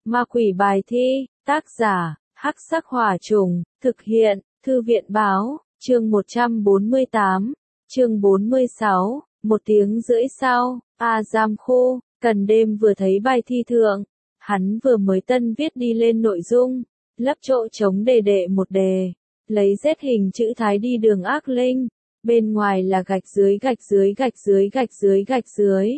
Ma quỷ bài thi, tác giả, Hắc Sắc Hỏa Trùng, thực hiện, Thư viện báo, chương 148, chương 46, 1 tiếng rưỡi sau, giam khu, Cần Đêm vừa thấy bài thi thượng, hắn vừa mới tân viết đi lên nội dung, lấp chỗ trống đề một đề, lấy Z hình chữ thái đi đường ác linh, bên ngoài là gạch dưới gạch dưới gạch dưới gạch dưới gạch dưới.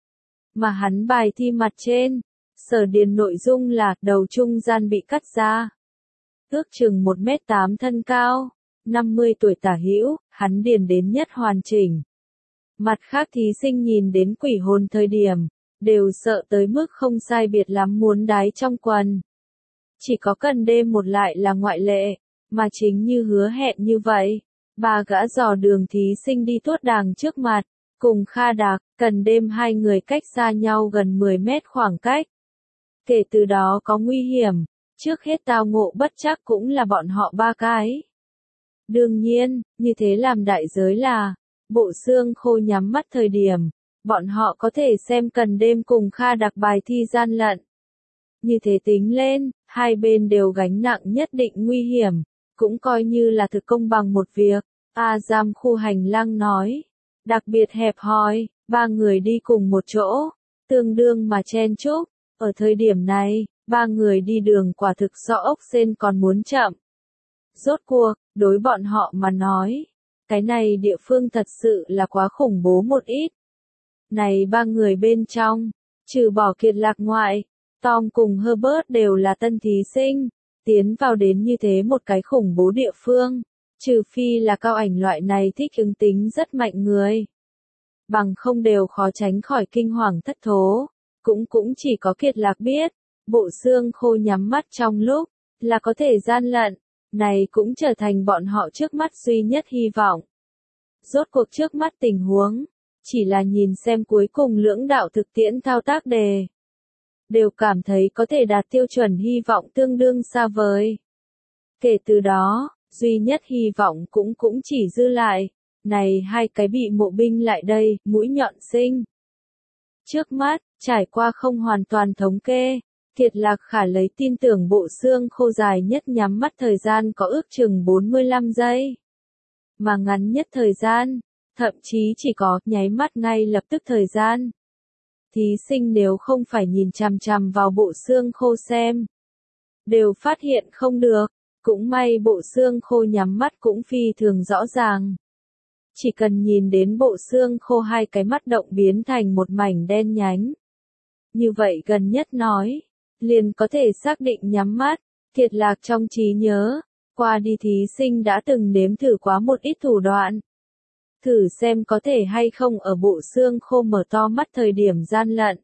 Mà hắn bài thi mặt trên, sở điền nội dung là đầu trung gian bị cắt ra. Ước chừng 1m8 thân cao, 50 tuổi tả hữu, hắn điền đến nhất hoàn chỉnh. Mặt khác thí sinh nhìn đến quỷ hồn thời điểm, đều sợ tới mức không sai biệt lắm muốn đái trong quần. Chỉ có Cần Đêm một lại là ngoại lệ, mà chính như hứa hẹn như vậy, ba gã dò đường thí sinh đi tuốt đàng trước mặt, cùng Kha Đạc, Cần Đêm hai người cách xa nhau gần 10 mét khoảng cách. Kể từ đó có nguy hiểm, trước hết tao ngộ bất chắc cũng là bọn họ ba cái. Đương nhiên, như thế làm đại giới là, Bộ Xương Khô nhắm mắt thời điểm, bọn họ có thể xem Cần Đêm cùng Kha Đạc bài thi gian lận. Như thế tính lên, hai bên đều gánh nặng nhất định nguy hiểm, cũng coi như là thực công bằng một việc. Giam khu hành lang nói, đặc biệt hẹp hòi, ba người đi cùng một chỗ, tương đương mà chen chúc. Ở thời điểm này, ba người đi đường quả thực so ốc sên còn muốn chậm. Rốt cuộc, đối bọn họ mà nói, cái này địa phương thật sự là quá khủng bố một ít. Này ba người bên trong, trừ bỏ Kiệt Lạc ngoại, Tom cùng Herbert đều là tân thí sinh, tiến vào đến như thế một cái khủng bố địa phương, trừ phi là cao ảnh loại này thích ứng tính rất mạnh người. Bằng không đều khó tránh khỏi kinh hoàng thất thố, cũng chỉ có Kiệt Lạc biết, Bộ Xương Khô nhắm mắt trong lúc, là có thể gian lận, này cũng trở thành bọn họ trước mắt duy nhất hy vọng. Rốt cuộc trước mắt tình huống, chỉ là nhìn xem cuối cùng lưỡng đạo thực tiễn thao tác đề. Đều cảm thấy có thể đạt tiêu chuẩn hy vọng tương đương xa vời. Kể từ đó, duy nhất hy vọng cũng chỉ dư lại, này hai cái bị mộ binh lại đây, mũi nhọn sinh. Trước mắt, trải qua không hoàn toàn thống kê, Kiệt Lạc Khả lấy tin tưởng Bộ Xương Khô dài nhất nhắm mắt thời gian có ước chừng 45 giây. Mà ngắn nhất thời gian, thậm chí chỉ có nháy mắt ngay lập tức thời gian. Thí sinh nếu không phải nhìn chằm chằm vào Bộ Xương Khô xem, đều phát hiện không được, cũng may Bộ Xương Khô nhắm mắt cũng phi thường rõ ràng. Chỉ cần nhìn đến Bộ Xương Khô hai cái mắt động biến thành một mảnh đen nhánh. Như vậy gần nhất nói, liền có thể xác định nhắm mắt. Kiệt Lạc trong trí nhớ, qua đi thí sinh đã từng nếm thử quá một ít thủ đoạn. Thử xem có thể hay không ở Bộ Xương Khô mở to mắt thời điểm gian lận.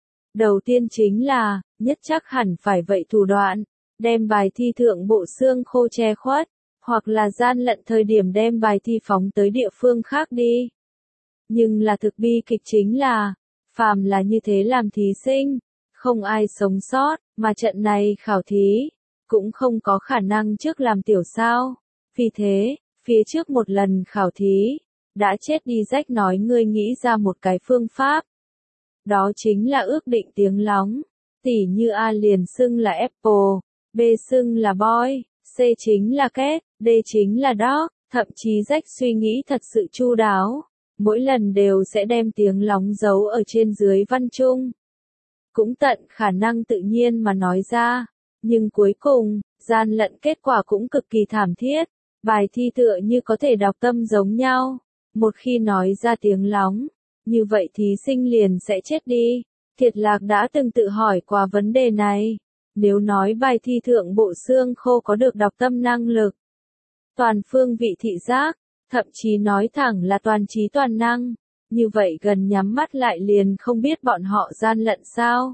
Đầu tiên chính là, nhất chắc hẳn phải vậy thủ đoạn, đem bài thi thượng Bộ Xương Khô che khuất, hoặc là gian lận thời điểm đem bài thi phóng tới địa phương khác đi. Nhưng là thực bi kịch chính là, phàm là như thế làm thí sinh, không ai sống sót, mà trận này khảo thí, cũng không có khả năng trước làm tiểu sao. Vì thế, phía trước một lần khảo thí, đã chết đi rách nói ngươi nghĩ ra một cái phương pháp. Đó chính là ước định tiếng lóng, tỉ như A liền xưng là Apple, B xưng là Boy, C chính là Cat, D chính là Dog, thậm chí rách suy nghĩ thật sự chu đáo. Mỗi lần đều sẽ đem tiếng lóng giấu ở trên dưới văn chung. Cũng tận khả năng tự nhiên mà nói ra, nhưng cuối cùng, gian lận kết quả cũng cực kỳ thảm thiết, bài thi tựa như có thể đọc tâm giống nhau. Một khi nói ra tiếng lóng, như vậy thí sinh liền sẽ chết đi. Kiệt Lạc đã từng tự hỏi qua vấn đề này. Nếu nói bài thi thượng Bộ Xương Khô có được đọc tâm năng lực, toàn phương vị thị giác, thậm chí nói thẳng là toàn trí toàn năng, như vậy gần nhắm mắt lại liền không biết bọn họ gian lận sao?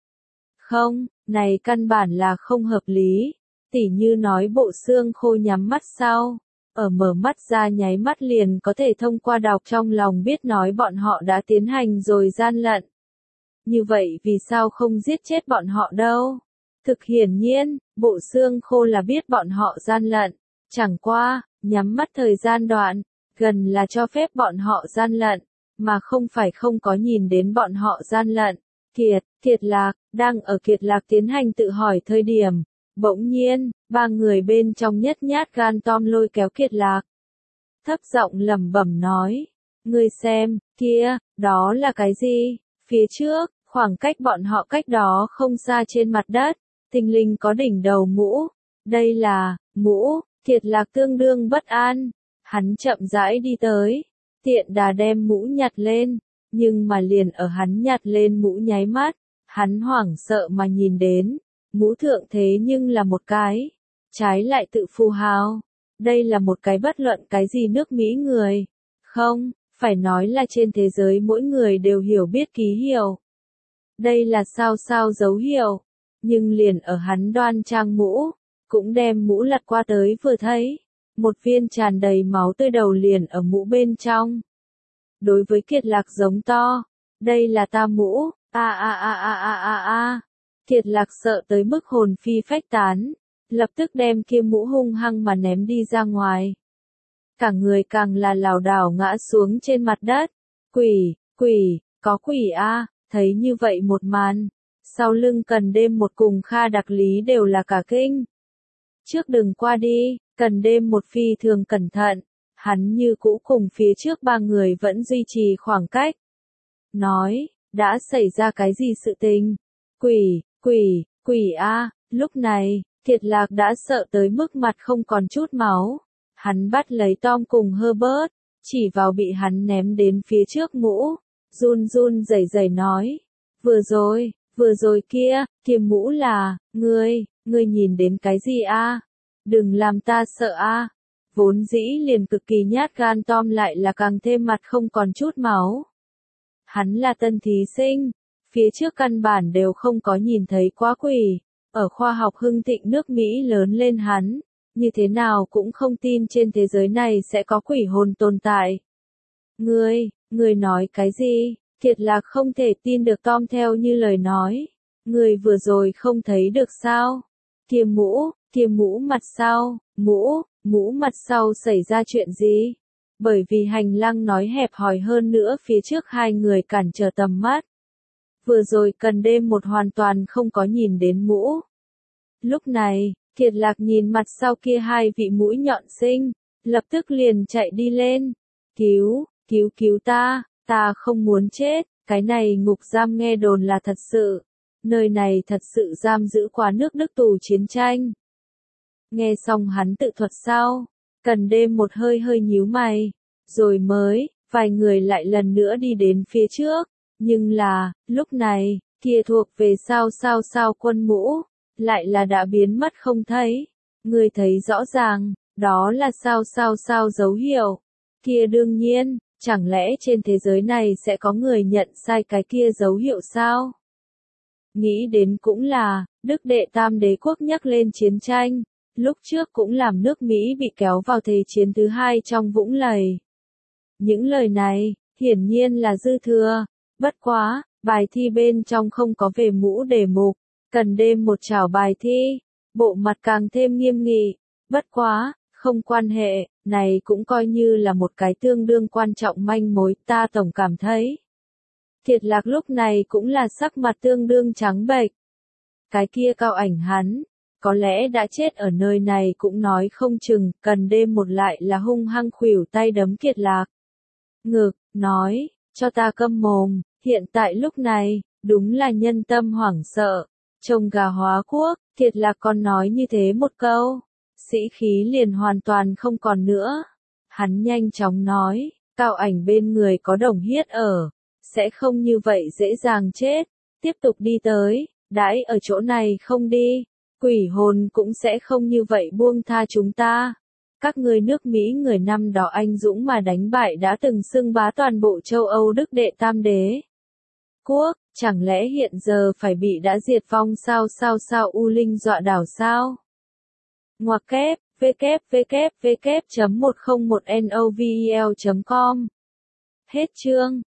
Không, này căn bản là không hợp lý. Tỉ như nói Bộ Xương Khô nhắm mắt sau, ở mở mắt ra nháy mắt liền có thể thông qua đọc trong lòng biết nói bọn họ đã tiến hành rồi gian lận. Như vậy vì sao không giết chết bọn họ đâu? Thực hiển nhiên, Bộ Xương Khô là biết bọn họ gian lận, chẳng qua, nhắm mắt thời gian đoạn, gần là cho phép bọn họ gian lận, mà không phải không có nhìn đến bọn họ gian lận. Kiệt Lạc, đang ở Kiệt Lạc tiến hành tự hỏi thời điểm, bỗng nhiên, ba người bên trong nhất nhát gan Tom lôi kéo Kiệt Lạc. Thấp giọng lẩm bẩm nói, ngươi xem, kia, đó là cái gì? Phía trước, khoảng cách bọn họ cách đó không xa trên mặt đất, tinh linh có đỉnh đầu mũ. Đây là, mũ, Kiệt Lạc tương đương bất an. Hắn chậm rãi đi tới, tiện đà đem mũ nhặt lên, nhưng mà liền ở hắn nhặt lên mũ nháy mắt, hắn hoảng sợ mà nhìn đến, mũ thượng thế nhưng là một cái, trái lại tự phù hào. Đây là một cái bất luận cái gì nước Mỹ người, không, phải nói là trên thế giới mỗi người đều hiểu biết ký hiệu. Đây là sao dấu hiệu, nhưng liền ở hắn đoan trang mũ, cũng đem mũ lật qua tới vừa thấy, một viên tràn đầy máu tươi đầu liền ở mũ bên trong. Đối với Kiệt Lạc giống to, đây là ta mũ, Kiệt Lạc sợ tới mức hồn phi phách tán, lập tức đem kia mũ hung hăng mà ném đi ra ngoài. Cả người càng là lảo đảo ngã xuống trên mặt đất. Quỷ, có quỷ a, thấy như vậy một màn. Sau lưng Cần Đêm một cùng Kha Đặc Lý đều là cả kinh. Trước đừng qua đi, Cần Đêm một phi thường cẩn thận, hắn như cũ cùng phía trước ba người vẫn duy trì khoảng cách. Nói, đã xảy ra cái gì sự tình? Quỷ a, lúc này, Kiệt Lạc đã sợ tới mức mặt không còn chút máu. Hắn bắt lấy Tom cùng Herbert, chỉ vào bị hắn ném đến phía trước mũ, run rẩy nói, vừa rồi kia mũ là, ngươi nhìn đến cái gì a? Đừng làm ta sợ a. Vốn dĩ liền cực kỳ nhát gan Tom lại là càng thêm mặt không còn chút máu. Hắn là tân thí sinh, phía trước căn bản đều không có nhìn thấy quá quỷ, ở khoa học hưng thịnh nước Mỹ lớn lên hắn, như thế nào cũng không tin trên thế giới này sẽ có quỷ hồn tồn tại. Ngươi nói cái gì? Kiệt Lạc không thể tin được Tom theo như lời nói. Ngươi vừa rồi không thấy được sao? Kia mũ mặt sau, mũ mặt sau xảy ra chuyện gì? Bởi vì hành lang nói hẹp hòi hơn nữa phía trước hai người cản trở tầm mắt. Vừa rồi Cần Đêm một hoàn toàn không có nhìn đến mũ. Lúc này, Kiệt Lạc nhìn mặt sau kia hai vị mũi nhọn sinh, lập tức liền chạy đi lên. Cứu ta không muốn chết, cái này ngục giam nghe đồn là thật sự. Nơi này thật sự giam giữ quá nước Đức tù chiến tranh. Nghe xong hắn tự thuật sau, Cần Đêm một hơi nhíu mày, rồi mới, vài người lại lần nữa đi đến phía trước, nhưng là, lúc này, kia thuộc về sao quân mũ, lại là đã biến mất không thấy. Người thấy rõ ràng, đó là sao dấu hiệu. Kia đương nhiên, chẳng lẽ trên thế giới này sẽ có người nhận sai cái kia dấu hiệu sao? Nghĩ đến cũng là, Đức Đệ Tam Đế quốc nhắc lên chiến tranh, lúc trước cũng làm nước Mỹ bị kéo vào Thế chiến thứ hai trong vũng lầy. Những lời này, hiển nhiên là dư thừa, bất quá, bài thi bên trong không có về mũ đề mục, Cần Đêm một chảo bài thi, bộ mặt càng thêm nghiêm nghị, bất quá, không quan hệ, này cũng coi như là một cái tương đương quan trọng manh mối, ta tổng cảm thấy. Kiệt Lạc lúc này cũng là sắc mặt tương đương trắng bệch. Cái kia cao ảnh hắn, có lẽ đã chết ở nơi này cũng nói không chừng, Cần Đêm một lại là hung hăng khuỷu tay đấm Kiệt Lạc. Ngực, nói, cho ta câm mồm, hiện tại lúc này, đúng là nhân tâm hoảng sợ. Trông gà hóa quốc, Kiệt Lạc còn nói như thế một câu, sĩ khí liền hoàn toàn không còn nữa. Hắn nhanh chóng nói, cao ảnh bên người có Đồng Hiết ở, sẽ không như vậy dễ dàng chết, tiếp tục đi tới, đãi ở chỗ này không đi, quỷ hồn cũng sẽ không như vậy buông tha chúng ta. Các ngươi nước Mỹ người năm đó anh dũng mà đánh bại đã từng xưng bá toàn bộ châu Âu Đức Đệ Tam Đế quốc, chẳng lẽ hiện giờ phải bị đã diệt vong sao U Linh dọa đảo sao? Ngoặc kép, www.101novel.com. Hết chương.